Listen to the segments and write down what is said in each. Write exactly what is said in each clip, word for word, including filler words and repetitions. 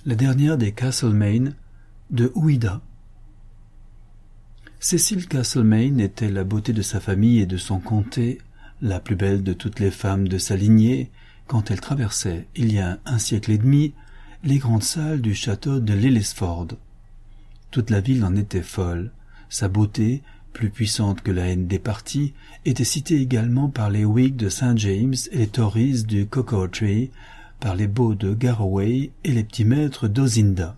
la dernière des Castlemaine de Ouida. Cécile Castlemaine était la beauté de sa famille et de son comté, la plus belle de toutes les femmes de sa lignée, quand elle traversait, il y a un siècle et demi, les grandes salles du château de Lillesford. Toute la ville en était folle. Sa beauté, plus puissante que la haine des partis, était citée également par les Whigs de Saint James et les Tories du Cocoa Tree, par les beaux de Garraway et les petits maîtres d'Ozinda.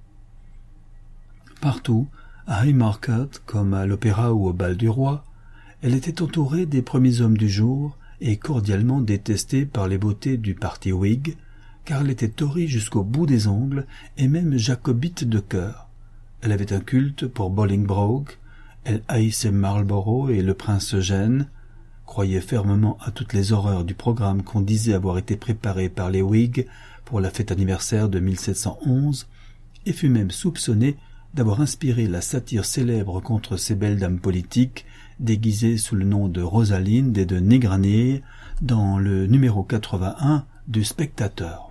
Partout, à Haymarket, comme à l'opéra ou au bal du roi, elle était entourée des premiers hommes du jour et cordialement détestée par les beautés du parti Whig, car elle était Tory jusqu'au bout des ongles et même jacobite de cœur. Elle avait un culte pour Bolingbroke, elle haïssait Marlborough et le prince Eugène, croyait fermement à toutes les horreurs du programme qu'on disait avoir été préparé par les Whigs pour la fête anniversaire de mille sept cent onze, et fut même soupçonnée d'avoir inspiré la satire célèbre contre ces belles dames politiques, déguisées sous le nom de Rosalind et de Nigranee, dans le numéro quatre-vingt-un du Spectateur.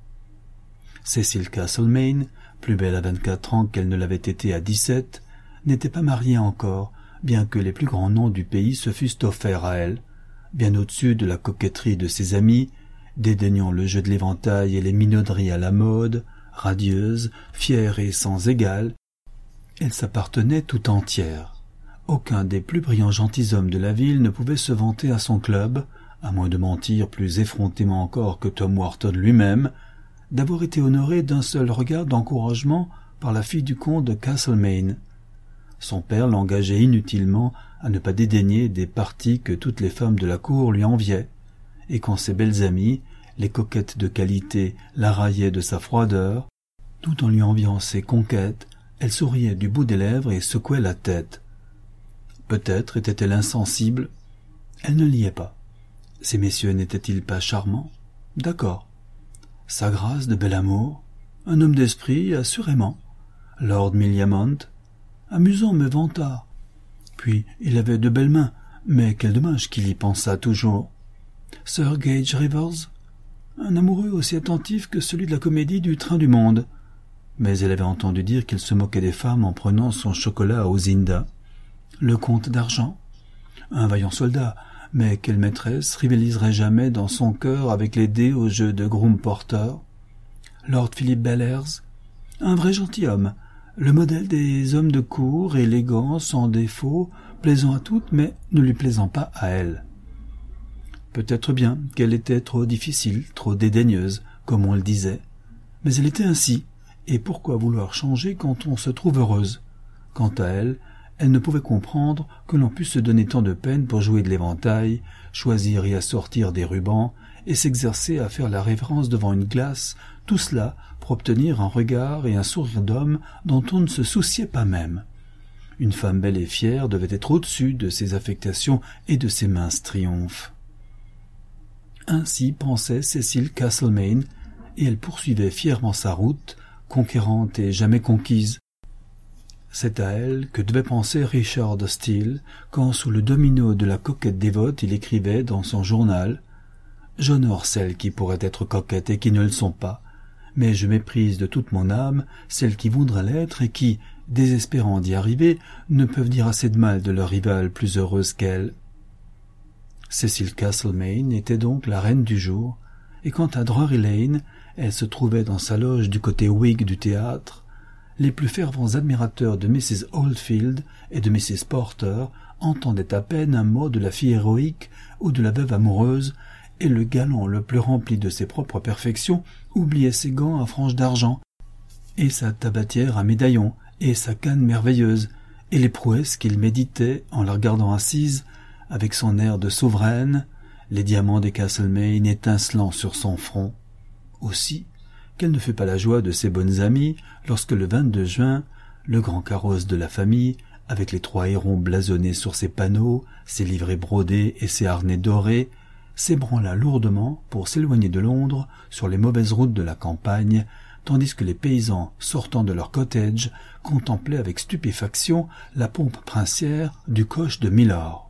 Cécile Castlemaine, plus belle à vingt-quatre ans qu'elle ne l'avait été à dix-sept, n'était pas mariée encore, bien que les plus grands noms du pays se fussent offerts à elle, bien au-dessus de la coquetterie de ses amis, dédaignant le jeu de l'éventail et les minauderies à la mode, radieuse, fière et sans égale. Elle s'appartenait tout entière. Aucun des plus brillants gentilshommes de la ville ne pouvait se vanter à son club, à moins de mentir plus effrontément encore que Tom Wharton lui-même, d'avoir été honoré d'un seul regard d'encouragement par la fille du comte de Castlemaine. Son père l'engageait inutilement à ne pas dédaigner des parties que toutes les femmes de la cour lui enviaient, et quand ses belles amies, les coquettes de qualité, la raillaient de sa froideur, tout en lui enviant ses conquêtes, elle souriait du bout des lèvres et secouait la tête. Peut-être était-elle insensible. Elle ne liait pas. Ces messieurs n'étaient-ils pas charmants? D'accord. Sa grâce de bel amour, un homme d'esprit, assurément. Lord Millamont, amusant mais vantard. Puis il avait de belles mains, mais quel dommage qu'il y pensât toujours. Sir Gage Rivers, un amoureux aussi attentif que celui de la comédie du Train du Monde. Mais elle avait entendu dire qu'il se moquait des femmes en prenant son chocolat à Ozinda. Le comte d'Argent, un vaillant soldat, mais quelle maîtresse rivaliserait jamais dans son cœur avec les dés au jeu de Groom Porter? Lord Philip Bellairs, un vrai gentilhomme, le modèle des hommes de cour, élégant, sans défaut, plaisant à toutes, mais ne lui plaisant pas à elle. Peut-être bien qu'elle était trop difficile, trop dédaigneuse, comme on le disait, mais elle était ainsi, et pourquoi vouloir changer quand on se trouve heureuse? Quant à elle, elle ne pouvait comprendre que l'on puisse se donner tant de peine pour jouer de l'éventail, choisir et assortir des rubans, et s'exercer à faire la révérence devant une glace, tout cela pour obtenir un regard et un sourire d'homme dont on ne se souciait pas même. Une femme belle et fière devait être au-dessus de ses affectations et de ses minces triomphes. Ainsi pensait Cécile Castlemaine, et elle poursuivait fièrement sa route, conquérante et jamais conquise. C'est à elle que devait penser Richard Steele, quand sous le domino de la coquette dévote il écrivait dans son journal « J'honore celles qui pourraient être coquettes et qui ne le sont pas, mais je méprise de toute mon âme celles qui voudraient l'être et qui, désespérant d'y arriver, ne peuvent dire assez de mal de leur rivale plus heureuse qu'elle. » Cécile Castlemaine était donc la reine du jour, et quant à Drury Lane, elle se trouvait dans sa loge du côté Whig du théâtre. Les plus fervents admirateurs de Missus Oldfield et de Missus Porter entendaient à peine un mot de la fille héroïque ou de la veuve amoureuse, et le galant le plus rempli de ses propres perfections oubliait ses gants à franges d'argent, et sa tabatière à médaillons, et sa canne merveilleuse, et les prouesses qu'il méditait en la regardant assise, avec son air de souveraine, les diamants des Castlemaine étincelant sur son front. Aussi, quelle ne fut pas la joie de ses bonnes amies lorsque le vingt-deux juin, le grand carrosse de la famille, avec les trois hérons blasonnés sur ses panneaux, ses livrées brodées et ses harnais dorés, s'ébranla lourdement pour s'éloigner de Londres sur les mauvaises routes de la campagne, tandis que les paysans sortant de leur cottage contemplaient avec stupéfaction la pompe princière du coche de Milord.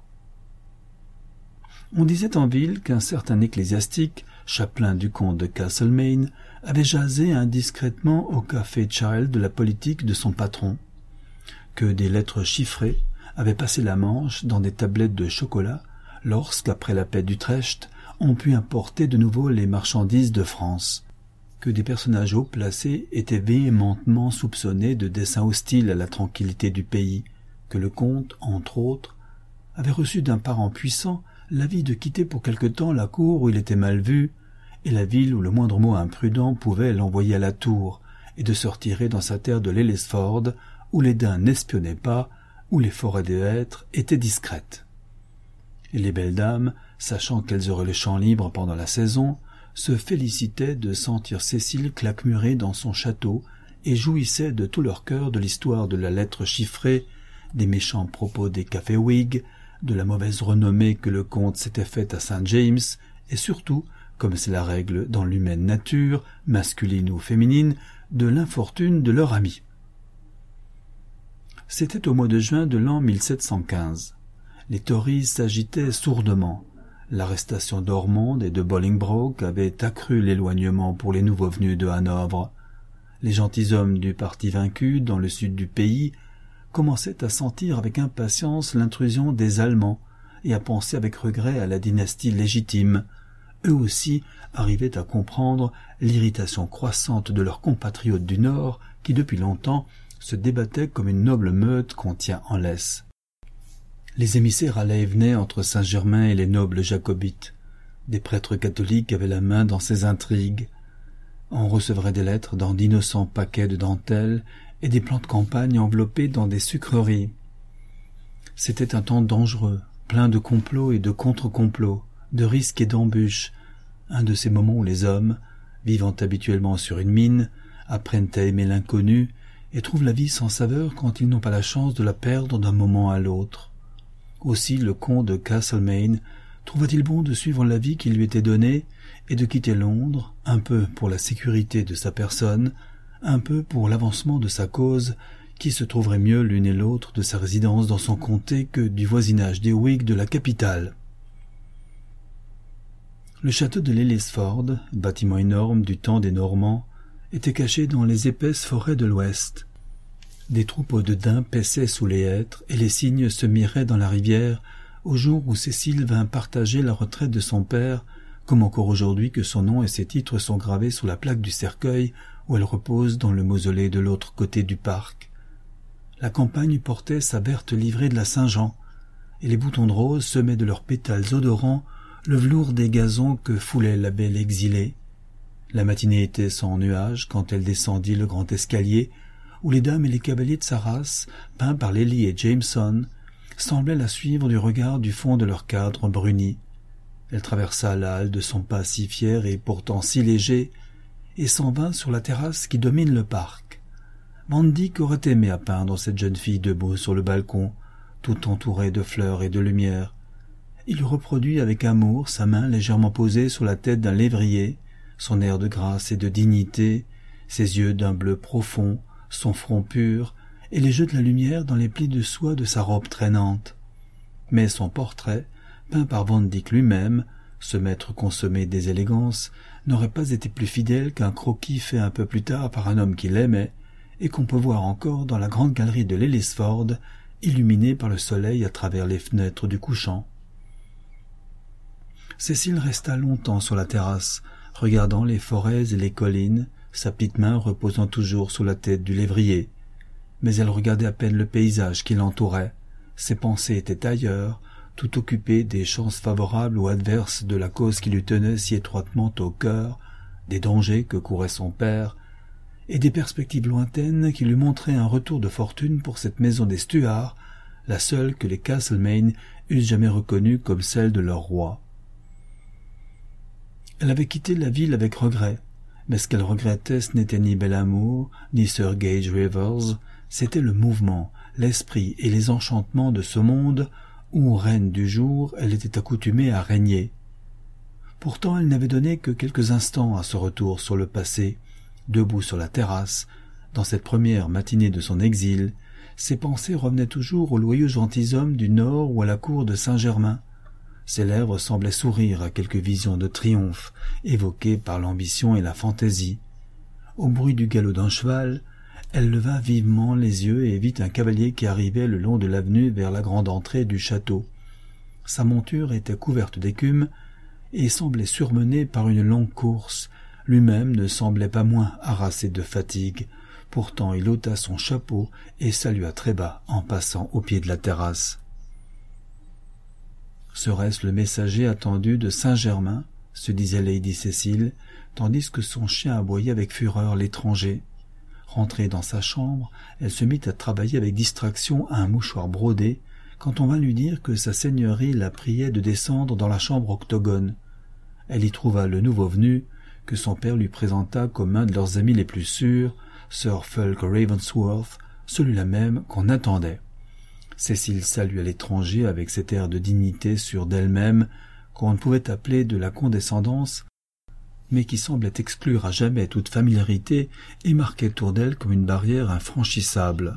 On disait en ville qu'un certain ecclésiastique, chapelain du comte de Castlemaine, avait jasé indiscrètement au café Child de la politique de son patron, que des lettres chiffrées avaient passé la Manche dans des tablettes de chocolat lorsqu'après la paix d'Utrecht, on put importer de nouveau les marchandises de France, que des personnages haut placés étaient véhémentement soupçonnés de desseins hostiles à la tranquillité du pays, que le comte, entre autres, avait reçu d'un parent puissant l'avis de quitter pour quelque temps la cour où il était mal vu, et la ville où le moindre mot imprudent pouvait l'envoyer à la tour, et de se retirer dans sa terre de l'Hellesford, où les daims n'espionnaient pas, où les forêts des hêtres étaient discrètes. Et les belles dames, sachant qu'elles auraient le champ libre pendant la saison, se félicitaient de sentir Cécile claquemurer dans son château et jouissaient de tout leur cœur de l'histoire de la lettre chiffrée, des méchants propos des cafés Whig, de la mauvaise renommée que le comte s'était faite à Saint James, et surtout, comme c'est la règle dans l'humaine nature, masculine ou féminine, de l'infortune de leur ami. C'était au mois de juin de l'an mille sept cent quinze. Les Tories s'agitaient sourdement. L'arrestation d'Ormond et de Bolingbroke avait accru l'éloignement pour les nouveaux venus de Hanovre. Les gentilshommes du parti vaincu dans le sud du pays commençaient à sentir avec impatience l'intrusion des Allemands et à penser avec regret à la dynastie légitime. Eux aussi arrivaient à comprendre l'irritation croissante de leurs compatriotes du Nord qui depuis longtemps se débattaient comme une noble meute qu'on tient en laisse. Les émissaires allaient et venaient entre Saint-Germain et les nobles jacobites. Des prêtres catholiques avaient la main dans ces intrigues. On recevrait des lettres dans d'innocents paquets de dentelle et des plans de campagne enveloppés dans des sucreries. C'était un temps dangereux, plein de complots et de contre-complots, de risques et d'embûches, un de ces moments où les hommes, vivant habituellement sur une mine, apprennent à aimer l'inconnu et trouvent la vie sans saveur quand ils n'ont pas la chance de la perdre d'un moment à l'autre. Aussi le comte de Castlemaine trouva-t-il bon de suivre l'avis qui lui était donné et de quitter Londres, un peu pour la sécurité de sa personne, un peu pour l'avancement de sa cause, qui se trouverait mieux l'une et l'autre de sa résidence dans son comté que du voisinage des Whigs de la capitale. Le château de l'Hellesford, bâtiment énorme du temps des Normands, était caché dans les épaisses forêts de l'Ouest. Des troupeaux de daims paissaient sous les hêtres et les cygnes se miraient dans la rivière au jour où Cécile vint partager la retraite de son père, comme encore aujourd'hui que son nom et ses titres sont gravés sous la plaque du cercueil où elle repose dans le mausolée de l'autre côté du parc. La campagne portait sa verte livrée de la Saint-Jean, et les boutons de rose semaient de leurs pétales odorants le velours des gazons que foulait la belle exilée. La matinée était sans nuages quand elle descendit le grand escalier, où les dames et les cavaliers de sa race, peints par Lely et Jameson, semblaient la suivre du regard du fond de leur cadre bruni. Elle traversa la halle de son pas si fier et pourtant si léger, et s'en vint sur la terrasse qui domine le parc. Van Dyck aurait aimé à peindre cette jeune fille debout sur le balcon, tout entourée de fleurs et de lumière. Il reproduit avec amour sa main légèrement posée sur la tête d'un lévrier, son air de grâce et de dignité, ses yeux d'un bleu profond, son front pur, et les jeux de la lumière dans les plis de soie de sa robe traînante. Mais son portrait, peint par Van Dyck lui-même, ce maître consommé des élégances, n'aurait pas été plus fidèle qu'un croquis fait un peu plus tard par un homme qui l'aimait, et qu'on peut voir encore dans la grande galerie de l'Hellesford, illuminée par le soleil à travers les fenêtres du couchant. Cécile resta longtemps sur la terrasse, regardant les forêts et les collines, sa petite main reposant toujours sous la tête du lévrier. Mais elle regardait à peine le paysage qui l'entourait. Ses pensées étaient ailleurs, tout occupées des chances favorables ou adverses de la cause qui lui tenait si étroitement au cœur, des dangers que courait son père, et des perspectives lointaines qui lui montraient un retour de fortune pour cette maison des Stuarts, la seule que les Castlemaine eussent jamais reconnue comme celle de leur roi. Elle avait quitté la ville avec regret, mais ce qu'elle regrettait ce n'était ni Bel-Amour, ni Sir Gage Rivers, c'était le mouvement, l'esprit et les enchantements de ce monde où, reine du jour, elle était accoutumée à régner. Pourtant elle n'avait donné que quelques instants à ce retour sur le passé. Debout sur la terrasse, dans cette première matinée de son exil, ses pensées revenaient toujours aux loyaux gentilshommes du Nord ou à la cour de Saint-Germain. Ses lèvres semblaient sourire à quelques visions de triomphe, évoquées par l'ambition et la fantaisie. Au bruit du galop d'un cheval, elle leva vivement les yeux et vit un cavalier qui arrivait le long de l'avenue vers la grande entrée du château. Sa monture était couverte d'écume et semblait surmenée par une longue course. Lui-même ne semblait pas moins harassé de fatigue. Pourtant il ôta son chapeau et salua très bas en passant au pied de la terrasse. Serait-ce le messager attendu de Saint-Germain, se disait Lady Cécile, tandis que son chien aboyait avec fureur l'étranger. Rentrée dans sa chambre, elle se mit à travailler avec distraction à un mouchoir brodé, quand on vint lui dire que sa seigneurie la priait de descendre dans la chambre octogone. Elle y trouva le nouveau venu, que son père lui présenta comme un de leurs amis les plus sûrs, Sir Fulk Ravensworth, celui-là même qu'on attendait. Cécile salua l'étranger avec cet air de dignité sûre d'elle-même qu'on ne pouvait appeler de la condescendance, mais qui semblait exclure à jamais toute familiarité et marquait autour d'elle comme une barrière infranchissable.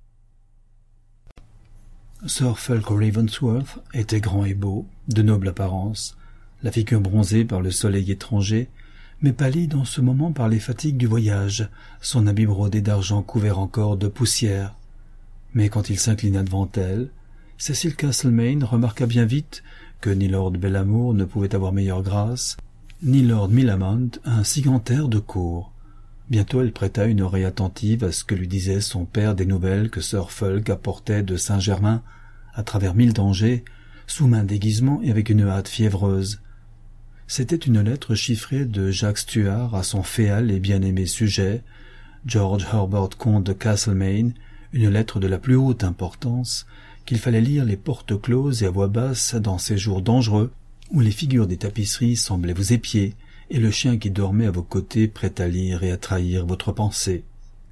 Sir Fulk Ravensworth était grand et beau, de noble apparence, la figure bronzée par le soleil étranger, mais pâlie dans ce moment par les fatigues du voyage, son habit brodé d'argent couvert encore de poussière. Mais quand il s'inclina devant elle, Cécile Castlemaine remarqua bien vite que ni Lord Bellamour ne pouvait avoir meilleure grâce, ni Lord Millamant un si grand air de cour. Bientôt elle prêta une oreille attentive à ce que lui disait son père des nouvelles que Sir Fulk apportait de Saint-Germain, à travers mille dangers, sous main déguisement et avec une hâte fiévreuse. C'était une lettre chiffrée de Jacques Stuart à son féal et bien-aimé sujet, George Herbert comte de Castlemaine, une lettre de la plus haute importance, qu'il fallait lire les portes closes et à voix basse dans ces jours dangereux, où les figures des tapisseries semblaient vous épier, et le chien qui dormait à vos côtés prêt à lire et à trahir votre pensée.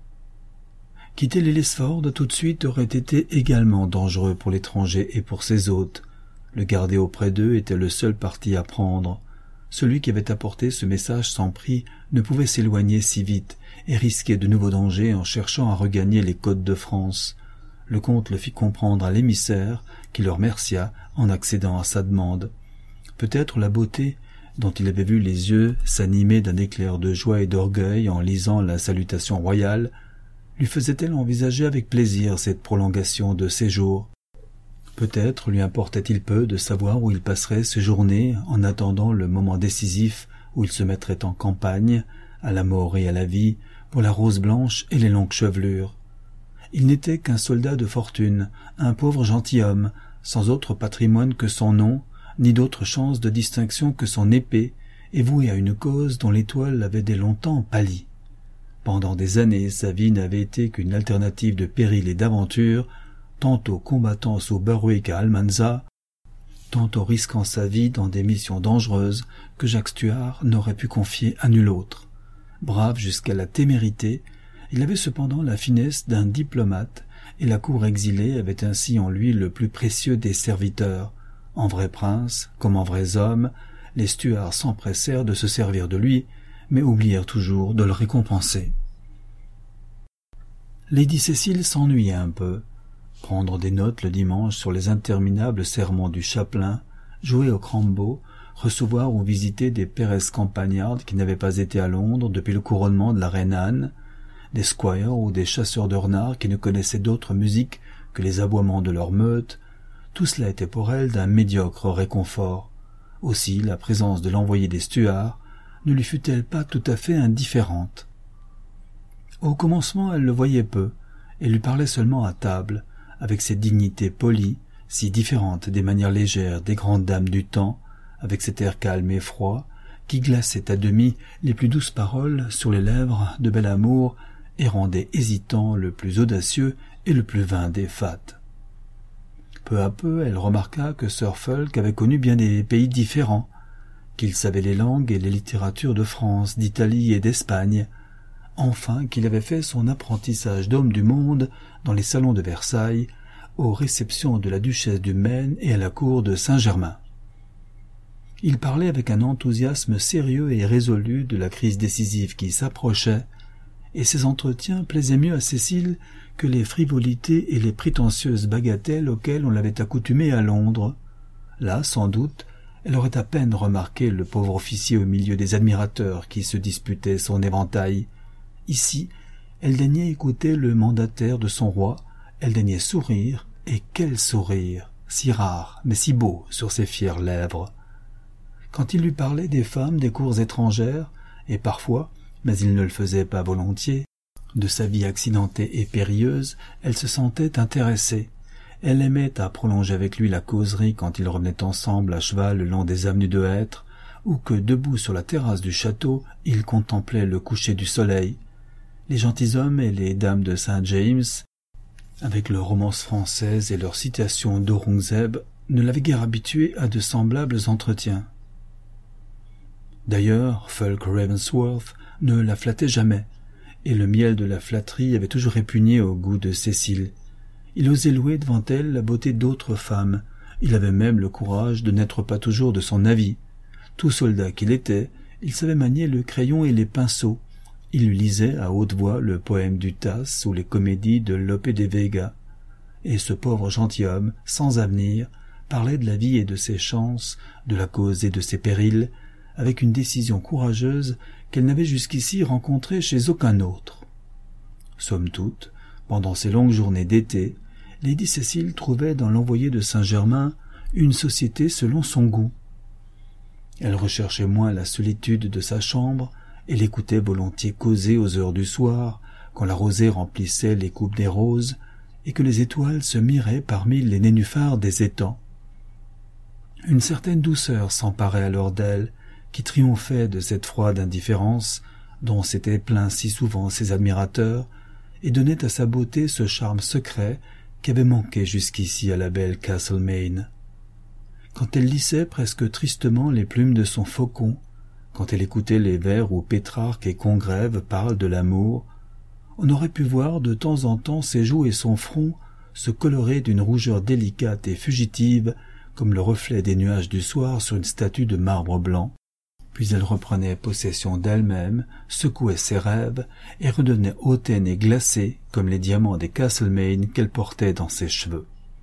Quitter les Lesford tout de suite aurait été également dangereux pour l'étranger et pour ses hôtes. Le garder auprès d'eux était le seul parti à prendre. Celui qui avait apporté ce message sans prix ne pouvait s'éloigner si vite et risquer de nouveaux dangers en cherchant à regagner les côtes de France. Le comte le fit comprendre à l'émissaire, qui le remercia en accédant à sa demande. Peut-être la beauté, dont il avait vu les yeux s'animer d'un éclair de joie et d'orgueil en lisant la salutation royale, lui faisait-elle envisager avec plaisir cette prolongation de séjour. Peut-être lui importait-il peu de savoir où il passerait ses journées en attendant le moment décisif où il se mettrait en campagne, à la mort et à la vie, pour la rose blanche et les longues chevelures. Il n'était qu'un soldat de fortune, un pauvre gentilhomme, sans autre patrimoine que son nom, ni d'autre chance de distinction que son épée, et voué à une cause dont l'étoile avait dès longtemps pâli. Pendant des années, sa vie n'avait été qu'une alternative de péril et d'aventure, tantôt combattant sous Berwick à Almanza, tantôt risquant sa vie dans des missions dangereuses que Jacques Stuart n'aurait pu confier à nul autre. Brave jusqu'à la témérité, il avait cependant la finesse d'un diplomate, et la cour exilée avait ainsi en lui le plus précieux des serviteurs. En vrai prince, comme en vrais hommes, les Stuarts s'empressèrent de se servir de lui, mais oublièrent toujours de le récompenser. Lady Cécile s'ennuyait un peu. Prendre des notes le dimanche sur les interminables sermons du chapelain, jouer au crambo, recevoir ou visiter des pairesses campagnardes qui n'avaient pas été à Londres depuis le couronnement de la reine Anne, des squires ou des chasseurs de renards qui ne connaissaient d'autre musique que les aboiements de leur meute, tout cela était pour elle d'un médiocre réconfort. Aussi la présence de l'envoyé des Stuarts ne lui fut-elle pas tout à fait indifférente. Au commencement, elle le voyait peu, et lui parlait seulement à table, avec cette dignité polie, si différente des manières légères des grandes dames du temps, avec cet air calme et froid, qui glaçait à demi les plus douces paroles sur les lèvres de Bellamour et rendait hésitant le plus audacieux et le plus vain des fats. Peu à peu, elle remarqua que Sir Fulk avait connu bien des pays différents, qu'il savait les langues et les littératures de France, d'Italie et d'Espagne, enfin qu'il avait fait son apprentissage d'homme du monde dans les salons de Versailles, aux réceptions de la duchesse du Maine et à la cour de Saint-Germain. Il parlait avec un enthousiasme sérieux et résolu de la crise décisive qui s'approchait, et ses entretiens plaisaient mieux à Cécile que les frivolités et les prétentieuses bagatelles auxquelles on l'avait accoutumée à Londres. Là, sans doute, elle aurait à peine remarqué le pauvre officier au milieu des admirateurs qui se disputaient son éventail. Ici, elle daignait écouter le mandataire de son roi, elle daignait sourire, et quel sourire, si rare, mais si beau sur ses fières lèvres. Quand il lui parlait des femmes des cours étrangères, et parfois, mais il ne le faisait pas volontiers, de sa vie accidentée et périlleuse, elle se sentait intéressée. Elle aimait à prolonger avec lui la causerie quand ils revenaient ensemble à cheval le long des avenues de hêtres, ou que, debout sur la terrasse du château, ils contemplaient le coucher du soleil. Les gentilshommes et les dames de Saint James, avec leurs romances françaises et leurs citations d'Aurangzeb, ne l'avaient guère habitué à de semblables entretiens. D'ailleurs, Fulk Ravensworth ne la flattait jamais, et le miel de la flatterie avait toujours répugné au goût de Cécile. Il osait louer devant elle la beauté d'autres femmes, il avait même le courage de n'être pas toujours de son avis. Tout soldat qu'il était, il savait manier le crayon et les pinceaux. Il lui lisait à haute voix le poème du Tasse ou les comédies de Lope de Vega. Et ce pauvre gentilhomme, sans avenir, parlait de la vie et de ses chances, de la cause et de ses périls, avec une décision courageuse qu'elle n'avait jusqu'ici rencontrée chez aucun autre. Somme toute, pendant ces longues journées d'été, Lady Cécile trouvait dans l'envoyé de Saint-Germain une société selon son goût. Elle recherchait moins la solitude de sa chambre et l'écoutait volontiers causer aux heures du soir, quand la rosée remplissait les coupes des roses et que les étoiles se miraient parmi les nénuphars des étangs. Une certaine douceur s'emparait alors d'elle, qui triomphait de cette froide indifférence dont s'étaient plaints si souvent ses admirateurs, et donnait à sa beauté ce charme secret qui avait manqué jusqu'ici à la belle Castlemaine. Quand elle lissait presque tristement les plumes de son faucon, quand elle écoutait les vers où Pétrarque et Congrève parlent de l'amour, on aurait pu voir de temps en temps ses joues et son front se colorer d'une rougeur délicate et fugitive comme le reflet des nuages du soir sur une statue de marbre blanc. Puis elle reprenait possession d'elle-même, secouait ses rêves et redonnait hautaine et glacée comme les diamants des Castlemaine qu'elle portait dans ses cheveux.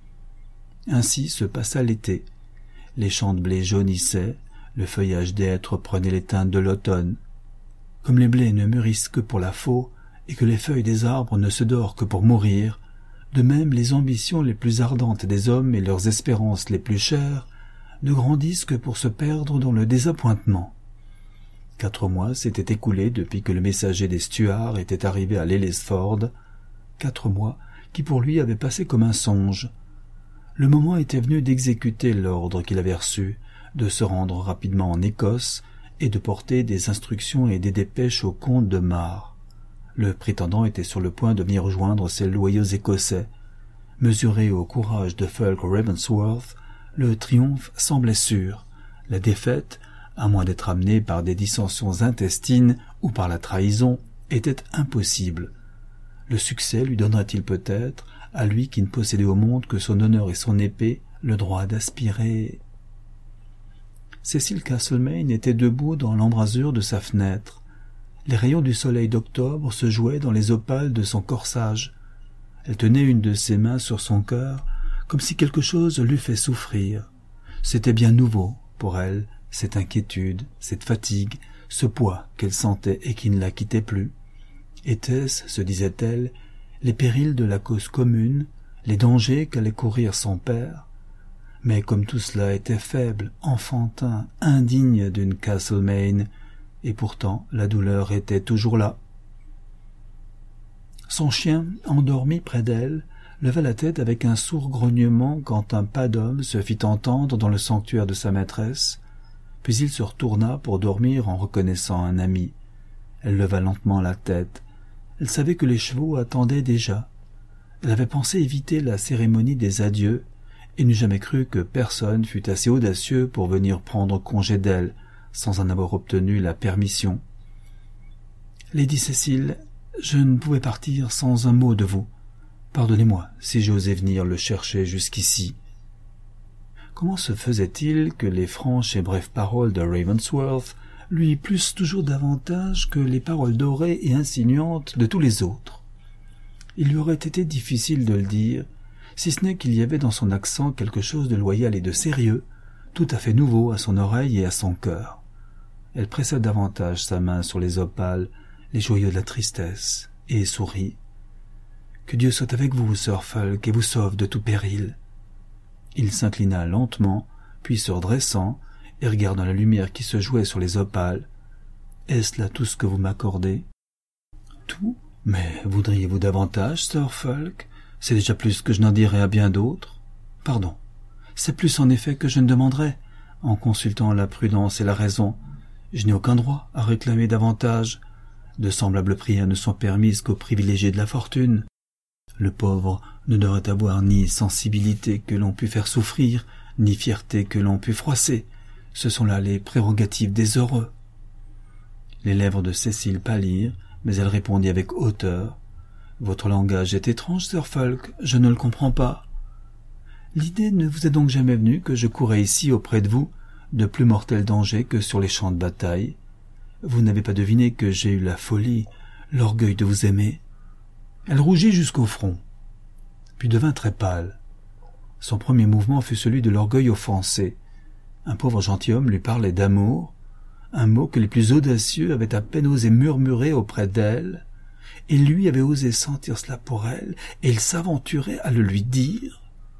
Ainsi se passa l'été. Les champs de blé jaunissaient, le feuillage des hêtres prenait les teintes de l'automne. Comme les blés ne mûrissent que pour la faux et que les feuilles des arbres ne se dorent que pour mourir, de même les ambitions les plus ardentes des hommes et leurs espérances les plus chères ne grandissent que pour se perdre dans le désappointement. Quatre mois s'étaient écoulés depuis que le messager des Stuarts était arrivé à Lelesford, quatre mois qui pour lui avaient passé comme un songe. Le moment était venu d'exécuter l'ordre qu'il avait reçu, de se rendre rapidement en Écosse et de porter des instructions et des dépêches au comte de Mar. Le prétendant était sur le point de venir rejoindre ses loyaux Écossais. Mesuré au courage de Fulk Ravensworth, le triomphe semblait sûr. La défaite, à moins d'être amenée par des dissensions intestines ou par la trahison, était impossible. Le succès lui donnerait-il peut-être, à lui qui ne possédait au monde que son honneur et son épée, le droit d'aspirer... Cécile Castlemaine était debout dans l'embrasure de sa fenêtre. Les rayons du soleil d'octobre se jouaient dans les opales de son corsage. Elle tenait une de ses mains sur son cœur, comme si quelque chose l'eût fait souffrir. C'était bien nouveau pour elle, cette inquiétude, cette fatigue, ce poids qu'elle sentait et qui ne la quittait plus. Était-ce, se disait-elle, les périls de la cause commune, les dangers qu'allait courir son père? Mais comme tout cela était faible, enfantin, indigne d'une Castlemaine, et pourtant la douleur était toujours là. Son chien, endormi près d'elle, leva la tête avec un sourd grognement quand un pas d'homme se fit entendre dans le sanctuaire de sa maîtresse, puis il se retourna pour dormir en reconnaissant un ami. Elle leva lentement la tête. Elle savait que les chevaux attendaient déjà. Elle avait pensé éviter la cérémonie des adieux, et n'eût jamais cru que personne fût assez audacieux pour venir prendre congé d'elle, sans en avoir obtenu la permission. « Lady Cécile, je ne pouvais partir sans un mot de vous. Pardonnez-moi si j'osais venir le chercher jusqu'ici. » Comment se faisait-il que les franches et brèves paroles de Ravensworth lui plussent toujours davantage que les paroles dorées et insinuantes de tous les autres? Il lui aurait été difficile de le dire, si ce n'est qu'il y avait dans son accent quelque chose de loyal et de sérieux, tout à fait nouveau à son oreille et à son cœur. Elle pressa davantage sa main sur les opales, les joyaux de la tristesse, et sourit. « Que Dieu soit avec vous, sœur Fulk, et vous sauve de tout péril. » Il s'inclina lentement, puis se redressant, et regardant la lumière qui se jouait sur les opales. « Est-ce là tout ce que vous m'accordez ?»« Tout ? Mais voudriez-vous davantage, sœur Fulk ? C'est déjà plus que je n'en dirai à bien d'autres. Pardon. C'est plus en effet que je ne demanderai, en consultant la prudence et la raison. Je n'ai aucun droit à réclamer davantage. De semblables prières ne sont permises qu'aux privilégiés de la fortune. Le pauvre ne devrait avoir ni sensibilité que l'on pût faire souffrir, ni fierté que l'on pût froisser. Ce sont là les prérogatives des heureux. » Les lèvres de Cécile pâlirent, mais elle répondit avec hauteur. « Votre langage est étrange, sœur Fulk, je ne le comprends pas. L'idée ne vous est donc jamais venue que je courais ici auprès de vous, de plus mortels dangers que sur les champs de bataille. Vous n'avez pas deviné que j'ai eu la folie, l'orgueil de vous aimer. » Elle rougit jusqu'au front, puis devint très pâle. Son premier mouvement fut celui de l'orgueil offensé. Un pauvre gentilhomme lui parlait d'amour, un mot que les plus audacieux avaient à peine osé murmurer auprès d'elle, et lui avait osé sentir cela pour elle, et il s'aventurait à le lui dire.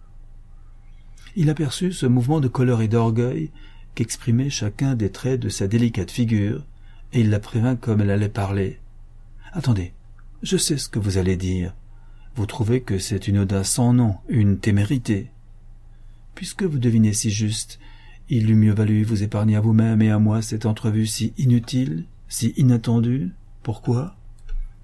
Il aperçut ce mouvement de colère et d'orgueil qu'exprimait chacun des traits de sa délicate figure, et il la prévint comme elle allait parler. « Attendez, je sais ce que vous allez dire. Vous trouvez que c'est une audace sans nom, une témérité. Puisque vous devinez si juste, il eût mieux valu vous épargner à vous-même et à moi cette entrevue si inutile, si inattendue. Pourquoi ? Pourquoi ?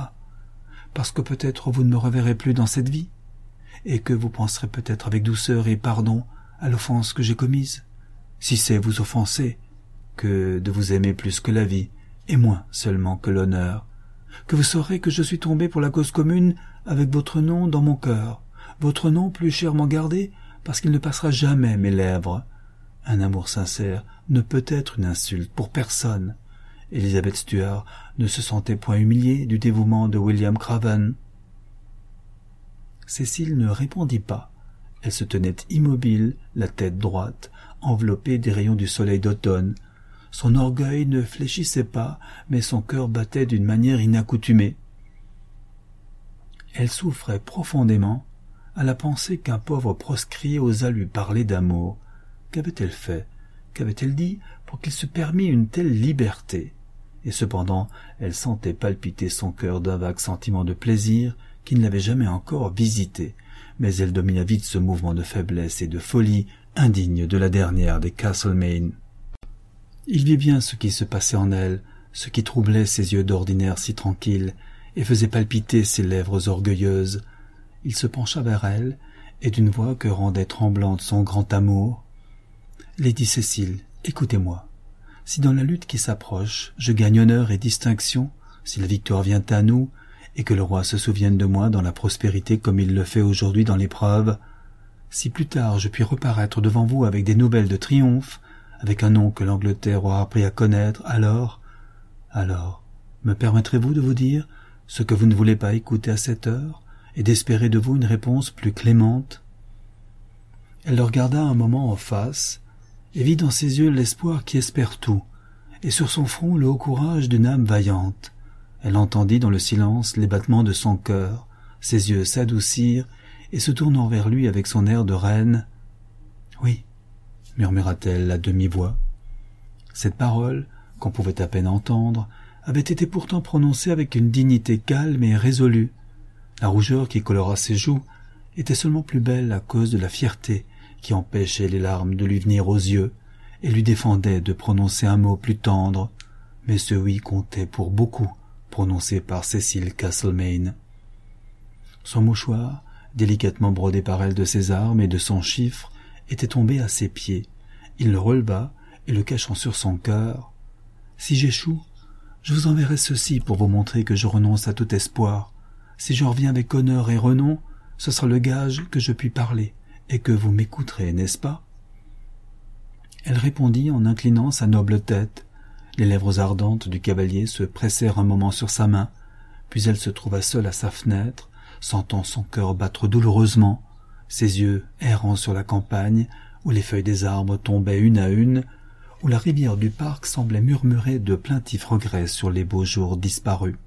Parce que peut-être vous ne me reverrez plus dans cette vie, et que vous penserez peut-être avec douceur et pardon à l'offense que j'ai commise, si c'est vous offenser, que de vous aimer plus que la vie, et moins seulement que l'honneur, que vous saurez que je suis tombé pour la cause commune avec votre nom dans mon cœur, votre nom plus chèrement gardé, parce qu'il ne passera jamais mes lèvres. Un amour sincère ne peut être une insulte pour personne. Elizabeth Stuart ne se sentait point humiliée du dévouement de William Craven. Cécile ne répondit pas. Elle se tenait immobile, la tête droite, enveloppée des rayons du soleil d'automne. Son orgueil ne fléchissait pas, mais son cœur battait d'une manière inaccoutumée. Elle souffrait profondément à la pensée qu'un pauvre proscrit osât lui parler d'amour. Qu'avait-elle fait? Qu'avait-elle dit pour qu'il se permît une telle liberté? Et cependant, elle sentait palpiter son cœur d'un vague sentiment de plaisir qui ne l'avait jamais encore visité, mais elle domina vite ce mouvement de faiblesse et de folie indigne de la dernière des Castlemaine. Il vit bien ce qui se passait en elle, ce qui troublait ses yeux d'ordinaire si tranquilles et faisait palpiter ses lèvres orgueilleuses. Il se pencha vers elle, et d'une voix que rendait tremblante son grand amour, « Lady Cécile, écoutez-moi. Si dans la lutte qui s'approche, je gagne honneur et distinction, si la victoire vient à nous, et que le roi se souvienne de moi dans la prospérité comme il le fait aujourd'hui dans l'épreuve, si plus tard je puis reparaître devant vous avec des nouvelles de triomphe, avec un nom que l'Angleterre aura appris à connaître, alors, alors, me permettrez-vous de vous dire ce que vous ne voulez pas écouter à cette heure, et d'espérer de vous une réponse plus clémente ?» Elle le regarda un moment en face, et vit dans ses yeux l'espoir qui espère tout, et sur son front le haut courage d'une âme vaillante. Elle entendit dans le silence les battements de son cœur, ses yeux s'adoucirent, et se tournant vers lui avec son air de reine, « Oui, » murmura-t-elle à demi-voix. Cette parole, qu'on pouvait à peine entendre, avait été pourtant prononcée avec une dignité calme et résolue. La rougeur qui colora ses joues était seulement plus belle à cause de la fierté qui empêchait les larmes de lui venir aux yeux et lui défendait de prononcer un mot plus tendre, mais ce oui comptait pour beaucoup, prononcé par Cécile Castlemaine. Son mouchoir, délicatement brodé par elle de ses armes et de son chiffre, était tombé à ses pieds. Il le releva et le cachant sur son cœur. « Si j'échoue, je vous enverrai ceci pour vous montrer que je renonce à tout espoir. Si je reviens avec honneur et renom, ce sera le gage que je puis parler et que vous m'écouterez, n'est-ce pas ?» Elle répondit en inclinant sa noble tête. Les lèvres ardentes du cavalier se pressèrent un moment sur sa main, puis elle se trouva seule à sa fenêtre, sentant son cœur battre douloureusement, ses yeux errant sur la campagne, où les feuilles des arbres tombaient une à une, où la rivière du parc semblait murmurer de plaintifs regrets sur les beaux jours disparus.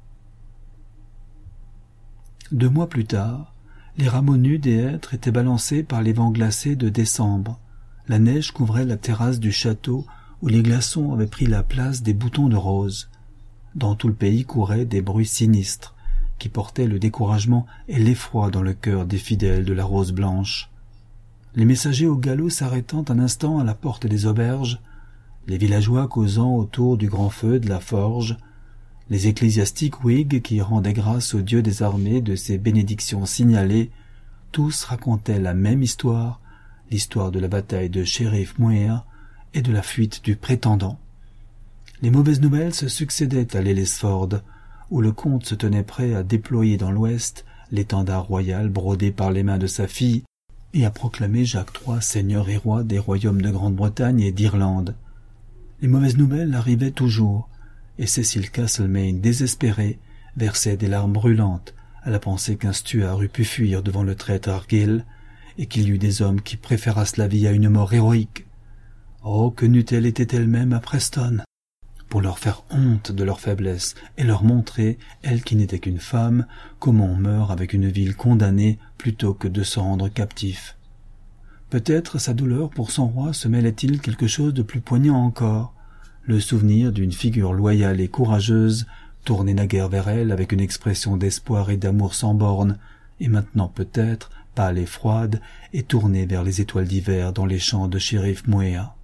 Deux mois plus tard, les rameaux nus des hêtres étaient balancés par les vents glacés de décembre. La neige couvrait la terrasse du château où les glaçons avaient pris la place des boutons de rose. Dans tout le pays couraient des bruits sinistres qui portaient le découragement et l'effroi dans le cœur des fidèles de la rose blanche. Les messagers au galop s'arrêtant un instant à la porte des auberges, les villageois causant autour du grand feu de la forge, les ecclésiastiques whigs qui rendaient grâce au Dieu des armées de ses bénédictions signalées, tous racontaient la même histoire, l'histoire de la bataille de Sheriff Muir et de la fuite du prétendant. Les mauvaises nouvelles se succédaient à l'Aylesford, où le comte se tenait prêt à déployer dans l'ouest l'étendard royal brodé par les mains de sa fille et à proclamer Jacques trois seigneur et roi des royaumes de Grande-Bretagne et d'Irlande. Les mauvaises nouvelles arrivaient toujours, et Cecil Castlemaine, désespéré, versait des larmes brûlantes à la pensée qu'un Stuart eût pu fuir devant le traître Argyll, et qu'il y eût des hommes qui préférassent la vie à une mort héroïque. Oh, que n'eût-elle été elle-même à Preston, pour leur faire honte de leur faiblesse et leur montrer, elle qui n'était qu'une femme, comment on meurt avec une ville condamnée plutôt que de se rendre captif. Peut-être sa douleur pour son roi se mêlait-il quelque chose de plus poignant encore, le souvenir d'une figure loyale et courageuse, tournée naguère vers elle avec une expression d'espoir et d'amour sans bornes, et maintenant peut-être, pâle et froide, et tournée vers les étoiles d'hiver dans les champs de Sheriff Muir.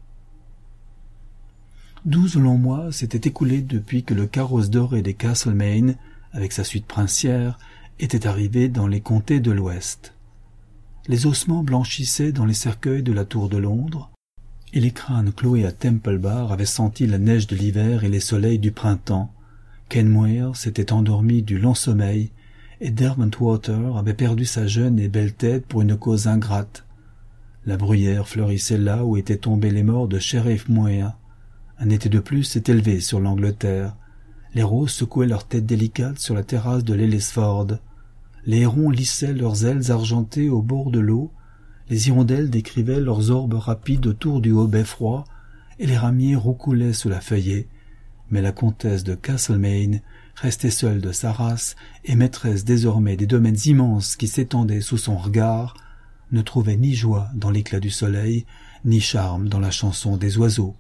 Douze longs mois s'étaient écoulés depuis que le carrosse doré des Castlemaine, avec sa suite princière, était arrivé dans les comtés de l'Ouest. Les ossements blanchissaient dans les cercueils de la tour de Londres, et les crânes cloués à Temple Bar avaient senti la neige de l'hiver et les soleils du printemps. Kenmure s'était endormi du long sommeil, et Derwentwater avait perdu sa jeune et belle tête pour une cause ingrate. La bruyère fleurissait là où étaient tombés les morts de Sheriff Muir. Un été de plus s'était élevé sur l'Angleterre. Les roses secouaient leurs têtes délicates sur la terrasse de l'Aylesford. Les hérons lissaient leurs ailes argentées au bord de l'eau, les hirondelles décrivaient leurs orbes rapides autour du haut beffroi, et les ramiers roucoulaient sous la feuillée. Mais la comtesse de Castlemaine, restée seule de sa race et maîtresse désormais des domaines immenses qui s'étendaient sous son regard, ne trouvait ni joie dans l'éclat du soleil, ni charme dans la chanson des oiseaux.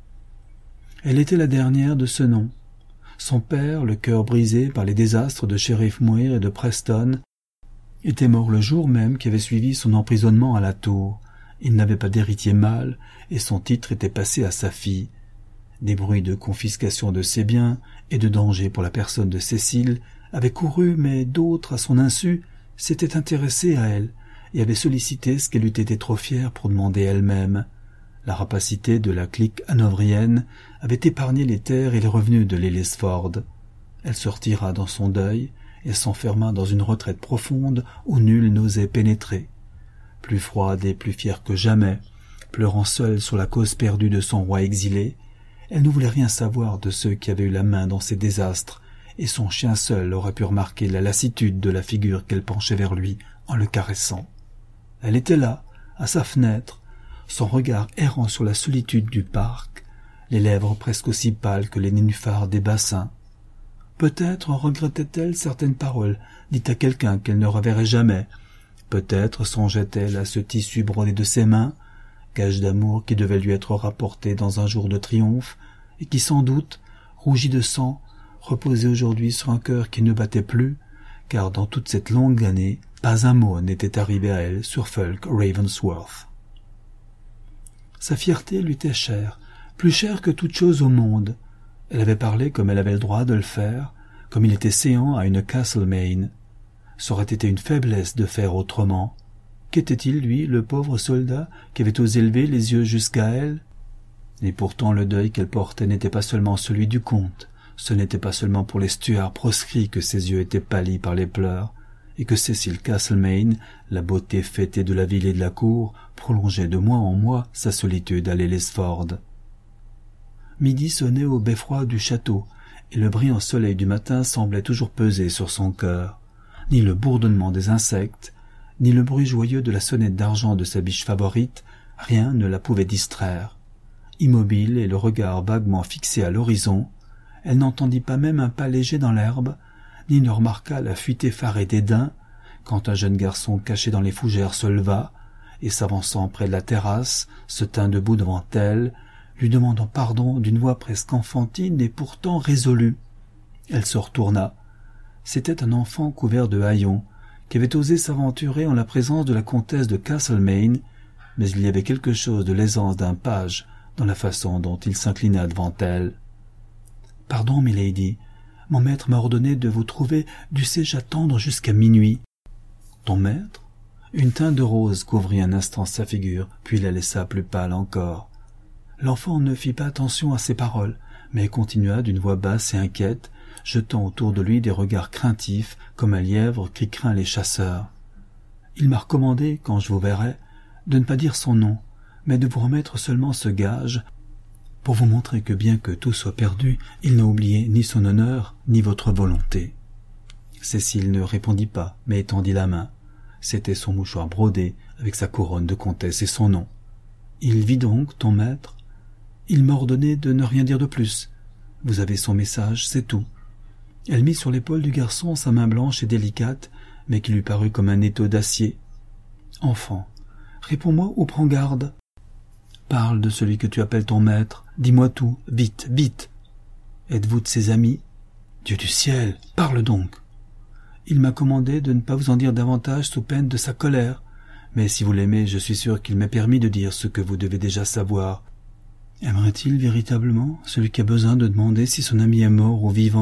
Elle était la dernière de ce nom. Son père, le cœur brisé par les désastres de Sheriff Muir et de Preston, était mort le jour même qui avait suivi son emprisonnement à la tour. Il n'avait pas d'héritier mâle, et son titre était passé à sa fille. Des bruits de confiscation de ses biens et de danger pour la personne de Cécile avaient couru, mais d'autres, à son insu, s'étaient intéressés à elle et avaient sollicité ce qu'elle eût été trop fière pour demander elle-même. La rapacité de la clique hanovrienne avait épargné les terres et les revenus de l'Aylesford. Elle se retira dans son deuil et s'enferma dans une retraite profonde où nul n'osait pénétrer. Plus froide et plus fière que jamais, pleurant seule sur la cause perdue de son roi exilé, elle ne voulait rien savoir de ceux qui avaient eu la main dans ces désastres, et son chien seul aurait pu remarquer la lassitude de la figure qu'elle penchait vers lui en le caressant. Elle était là, à sa fenêtre, son regard errant sur la solitude du parc, les lèvres presque aussi pâles que les nénuphars des bassins. Peut-être regrettait-elle certaines paroles dites à quelqu'un qu'elle ne reverrait jamais. Peut-être songeait-elle à ce tissu brodé de ses mains, gage d'amour qui devait lui être rapporté dans un jour de triomphe, et qui sans doute, rougi de sang, reposait aujourd'hui sur un cœur qui ne battait plus, car dans toute cette longue année, pas un mot n'était arrivé à elle sur Fulk Ravensworth. Sa fierté lui était chère, plus chère que toute chose au monde. Elle avait parlé comme elle avait le droit de le faire, comme il était séant à une Castlemaine. Ça aurait été une faiblesse de faire autrement. Qu'était-il, lui, le pauvre soldat, qui avait osé lever les yeux jusqu'à elle? Et pourtant le deuil qu'elle portait n'était pas seulement celui du comte, ce n'était pas seulement pour les Stuarts proscrits que ses yeux étaient pâlis par les pleurs, et que Cecil Castlemaine, la beauté fêtée de la ville et de la cour, prolongeait de mois en mois sa solitude à l'Aylesford. Midi sonnait au beffroi du château, et le brillant soleil du matin semblait toujours peser sur son cœur. Ni le bourdonnement des insectes, ni le bruit joyeux de la sonnette d'argent de sa biche favorite, rien ne la pouvait distraire. Immobile et le regard vaguement fixé à l'horizon, elle n'entendit pas même un pas léger dans l'herbe, ni ne remarqua la fuite effarée des daims, quand un jeune garçon caché dans les fougères se leva, et s'avançant près de la terrasse, se tint debout devant elle, lui demandant pardon d'une voix presque enfantine et pourtant résolue. Elle se retourna. C'était un enfant couvert de haillons, qui avait osé s'aventurer en la présence de la comtesse de Castlemaine, mais il y avait quelque chose de l'aisance d'un page dans la façon dont il s'inclina devant elle. « Pardon, milady, mon maître m'a ordonné de vous trouver, dussé-je attendre jusqu'à minuit. »« Ton maître ?» Une teinte de rose couvrit un instant sa figure, puis la laissa plus pâle encore. L'enfant ne fit pas attention à ses paroles, mais continua d'une voix basse et inquiète, jetant autour de lui des regards craintifs, comme un lièvre qui craint les chasseurs. « Il m'a recommandé, quand je vous verrai, de ne pas dire son nom, mais de vous remettre seulement ce gage, pour vous montrer que bien que tout soit perdu, il n'a oublié ni son honneur, ni votre volonté. » Cécile ne répondit pas, mais étendit la main. C'était son mouchoir brodé, avec sa couronne de comtesse et son nom. « Il vit donc, ton maître ? Il m'a ordonné de ne rien dire de plus. Vous avez son message, c'est tout. » Elle mit sur l'épaule du garçon sa main blanche et délicate, mais qui lui parut comme un étau d'acier. « Enfant, réponds-moi ou prends garde. Parle de celui que tu appelles ton maître. Dis-moi tout, vite, vite. Êtes-vous de ses amis ? Dieu du ciel, parle donc. Il m'a commandé de ne pas vous en dire davantage sous peine de sa colère, mais si vous l'aimez, je suis sûr qu'il m'est permis de dire ce que vous devez déjà savoir. Aimerait-il véritablement celui qui a besoin de demander si son ami est mort ou vivant ? »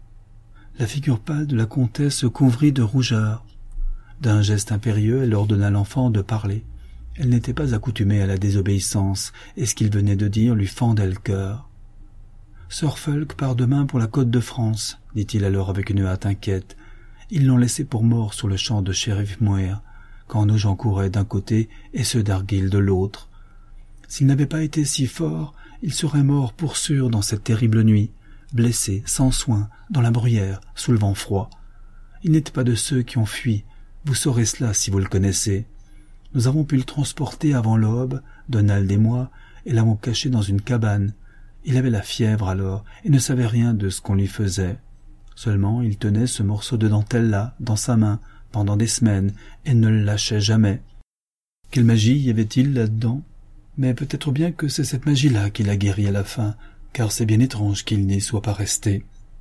La figure pâle de la comtesse se couvrit de rougeur. D'un geste impérieux, elle ordonna à l'enfant de parler. Elle n'était pas accoutumée à la désobéissance, et ce qu'il venait de dire lui fendait le cœur. « Sir Fulk part demain pour la côte de France, » dit-il alors avec une hâte inquiète. Ils l'ont laissé pour mort sur le champ de Sheriff Muir, quand nos gens couraient d'un côté et ceux d'Argyll de l'autre. S'il n'avait pas été si fort, il serait mort pour sûr dans cette terrible nuit, blessé, sans soin, dans la bruyère, sous le vent froid. Il n'était pas de ceux qui ont fui, vous saurez cela si vous le connaissez. Nous avons pu le transporter avant l'aube, Donald et moi, et l'avons caché dans une cabane. Il avait la fièvre alors, et ne savait rien de ce qu'on lui faisait. Seulement, il tenait ce morceau de dentelle-là dans sa main pendant des semaines et ne le lâchait jamais. Quelle magie y avait-il là-dedans ? Mais peut-être bien que c'est cette magie-là qui l'a guéri à la fin, car c'est bien étrange qu'il n'y soit pas resté.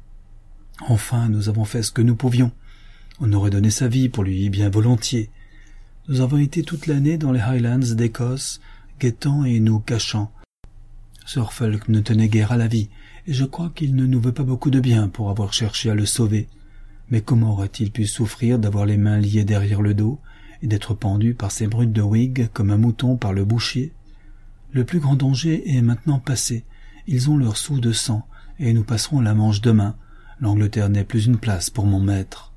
Enfin, nous avons fait ce que nous pouvions. On aurait donné sa vie pour lui bien volontiers. Nous avons été toute l'année dans les Highlands d'Écosse, guettant et nous cachant. Sir Fulk ne tenait guère à la vie, et je crois qu'il ne nous veut pas beaucoup de bien pour avoir cherché à le sauver. Mais comment aurait-il pu souffrir d'avoir les mains liées derrière le dos et d'être pendu par ces brutes de Whig comme un mouton par le bouchier ? Le plus grand danger est maintenant passé. Ils ont leur sou de sang, et nous passerons la Manche demain. L'Angleterre n'est plus une place pour mon maître.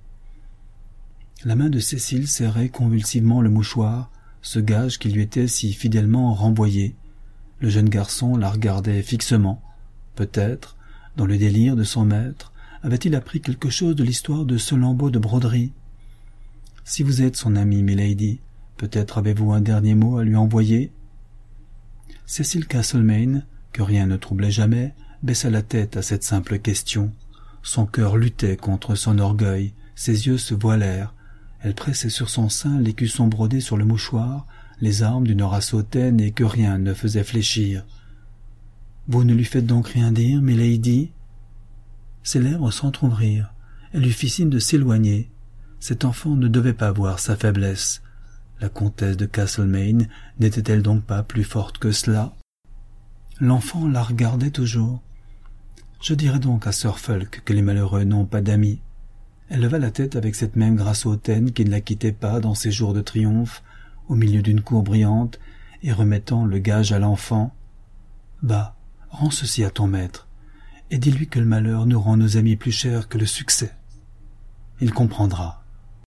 La main de Cécile serrait convulsivement le mouchoir, ce gage qui lui était si fidèlement renvoyé. Le jeune garçon la regardait fixement. Peut-être, dans le délire de son maître, avait-il appris quelque chose de l'histoire de ce lambeau de broderie. Si vous êtes son amie, milady, peut-être avez-vous un dernier mot à lui envoyer ? Cécile Castlemaine, que rien ne troublait jamais, baissa la tête à cette simple question. Son cœur luttait contre son orgueil, ses yeux se voilèrent. Elle pressait sur son sein l'écusson brodé sur le mouchoir, les armes d'une race hautaine et que rien ne faisait fléchir. « Vous ne lui faites donc rien dire, milady ?» Ses lèvres s'entr'ouvrirent. Elle lui fit signe de s'éloigner. Cet enfant ne devait pas voir sa faiblesse. La comtesse de Castlemaine n'était-elle donc pas plus forte que cela ? L'enfant la regardait toujours. « Je dirai donc à Sir Fulk que les malheureux n'ont pas d'amis. » Elle leva la tête avec cette même grâce hautaine qui ne la quittait pas dans ses jours de triomphe, au milieu d'une cour brillante, et remettant le gage à l'enfant. « Bah, rends ceci à ton maître, et dis-lui que le malheur nous rend nos amis plus chers que le succès. Il comprendra. »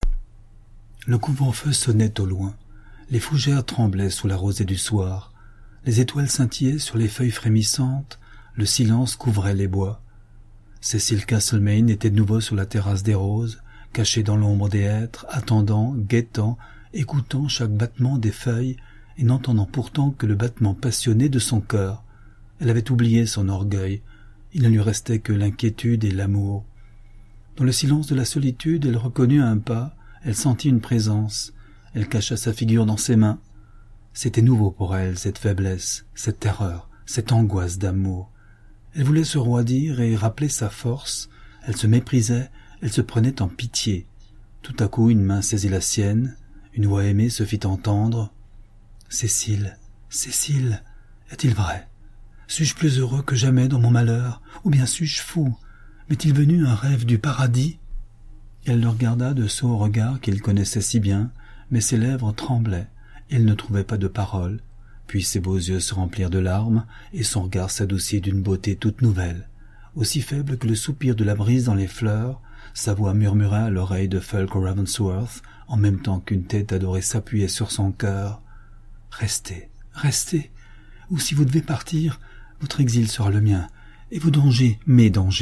Le couvre-feu sonnait au loin. Les fougères tremblaient sous la rosée du soir. Les étoiles scintillaient sur les feuilles frémissantes. Le silence couvrait les bois. Cécile Castlemaine était de nouveau sur la terrasse des Roses, cachée dans l'ombre des hêtres, attendant, guettant, écoutant chaque battement des feuilles et n'entendant pourtant que le battement passionné de son cœur. Elle avait oublié son orgueil. Il ne lui restait que l'inquiétude et l'amour. Dans le silence de la solitude, elle reconnut un pas, elle sentit une présence. Elle cacha sa figure dans ses mains. C'était nouveau pour elle, cette faiblesse, cette terreur, cette angoisse d'amour. Elle voulait se roidir et rappeler sa force. Elle se méprisait, elle se prenait en pitié. Tout à coup, une main saisit la sienne. Une voix aimée se fit entendre. « Cécile, Cécile, est-il vrai? Suis-je plus heureux que jamais dans mon malheur? Ou bien suis-je fou? M'est-il venu un rêve du paradis ?» Elle le regarda de ce haut regard qu'il connaissait si bien, mais ses lèvres tremblaient, et elle ne trouvait pas de paroles. Puis ses beaux yeux se remplirent de larmes, et son regard s'adoucit d'une beauté toute nouvelle. Aussi faible que le soupir de la brise dans les fleurs, sa voix murmura à l'oreille de Fulk Ravensworth, en même temps qu'une tête adorée s'appuyait sur son cœur. « Restez, restez, ou si vous devez partir, votre exil sera le mien, et vos dangers, mes dangers. »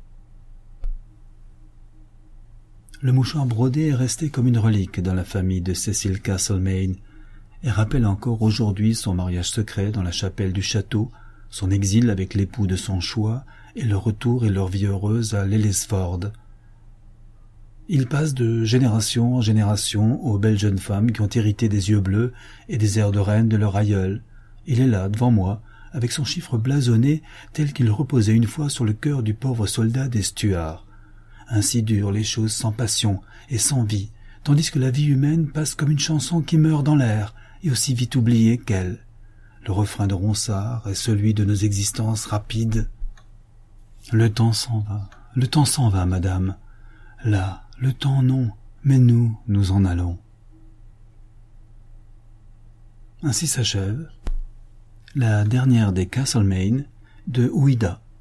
Le mouchoir brodé est resté comme une relique dans la famille de Cecil Castlemaine, et rappelle encore aujourd'hui son mariage secret dans la chapelle du château, son exil avec l'époux de son choix, et le retour et leur vie heureuse à Lillesford. Il passe de génération en génération aux belles jeunes femmes qui ont hérité des yeux bleus et des airs de reine de leur aïeul. Il est là, devant moi, avec son chiffre blasonné tel qu'il reposait une fois sur le cœur du pauvre soldat des Stuarts. Ainsi durent les choses sans passion et sans vie, tandis que la vie humaine passe comme une chanson qui meurt dans l'air et aussi vite oubliée qu'elle. Le refrain de Ronsard est celui de nos existences rapides. Le temps s'en va, le temps s'en va, madame. Là, le temps non, mais nous, nous en allons. Ainsi s'achève la dernière des Castlemaine de Ouida.